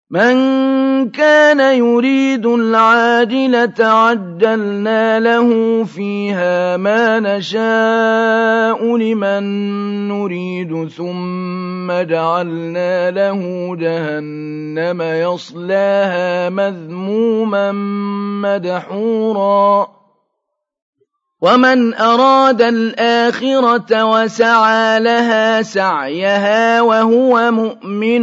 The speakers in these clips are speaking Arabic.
مَن كَانَ يُرِيدُ الْعَاجِلَةَ عَجَّلْنَا لَهُ فِيهَا مَا نَشَاءُ لِمَن نُّرِيدُ ثُمَّ جَعَلْنَا لَهُ جَهَنَّمَ يَصْلَاهَا مَذْمُومًا مَّدْحُورًا وَمَنْ أَرَادَ الْآخِرَةَ وَسَعَىٰ لَهَا سَعْيَهَا وَهُوَ مُؤْمِنٌ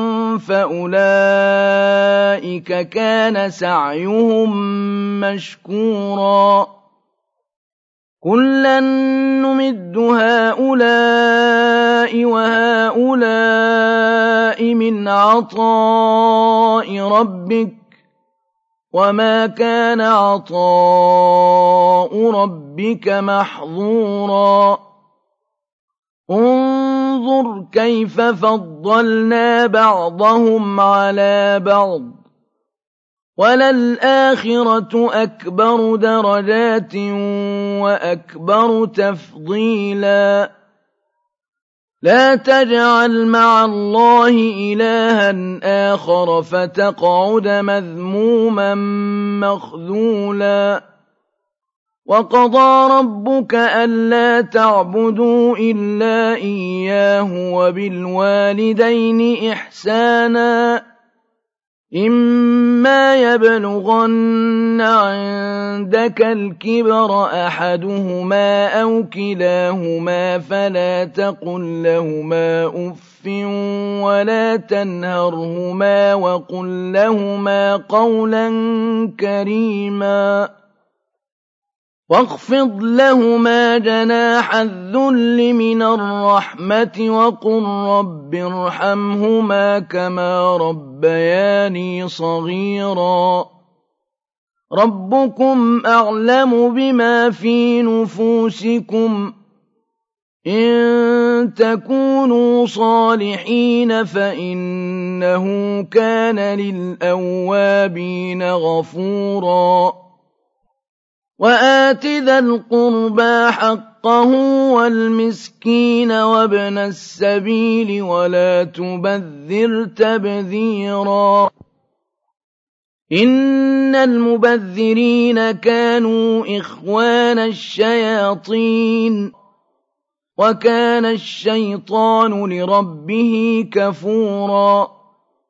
فَأُولَٰئِكَ كَانَ سَعْيُهُم مَّشْكُورًا كُلًّا نُّمِدُّ هَٰؤُلَاءِ وَهَٰؤُلَاءِ مِنْ عَطَاءِ رَبِّكَ وَمَا كَانَ عَطَاءُ رَبِّكَ مَحْظُورًا انظُرْ كَيْفَ فَضَّلْنَا بَعْضَهُمْ عَلَىٰ بَعْضٍ ۚ وَلَلْآخِرَةُ أَكْبَرُ دَرَجَاتٍ وَأَكْبَرُ تَفْضِيلًا لَا تَجْعَلْ مَعَ اللَّهِ إِلَٰهًا آخَرَ فَتَقْعُدَ مَذْمُومًا مَّخْذُولًا وَقَضَىٰ رَبُّكَ أَلَّا تَعْبُدُوا إِلَّا إِيَّاهُ وَبِالْوَالِدَيْنِ إِحْسَانًا ۚ إِمَّا يَبْلُغَنَّ عِندَكَ الْكِبَرَ أَحَدُهُمَا أَوْ كِلَاهُمَا فَلَا تَقُل لَّهُمَا أُفٍّ وَلَا تَنْهَرْهُمَا وَقُل لَّهُمَا قَوْلًا كَرِيمًا وَاخْفِضْ لَهُمَا جَنَاحَ الذُّلِّ مِنَ الرَّحْمَةِ وَقُل رَّبِّ ارْحَمْهُمَا كَمَا رَبَّيَانِي صَغِيرًا رَّبُّكُمْ أَعْلَمُ بِمَا فِي نُفُوسِكُمْ ۚ إِن تَكُونُوا صَالِحِينَ فَإِنَّهُ كَانَ لِلْأَوَّابِينَ غَفُورًا وَآتِ ذَا الْقُرْبَىٰ حَقَّهُ وَالْمِسْكِينَ وَابْنَ السَّبِيلِ وَلَا تُبَذِّرْ تَبْذِيرًا إِنَّ الْمُبَذِّرِينَ كَانُوا إِخْوَانَ الشَّيَاطِينِ وَكَانَ الشَّيْطَانُ لِرَبِّهِ كَفُورًا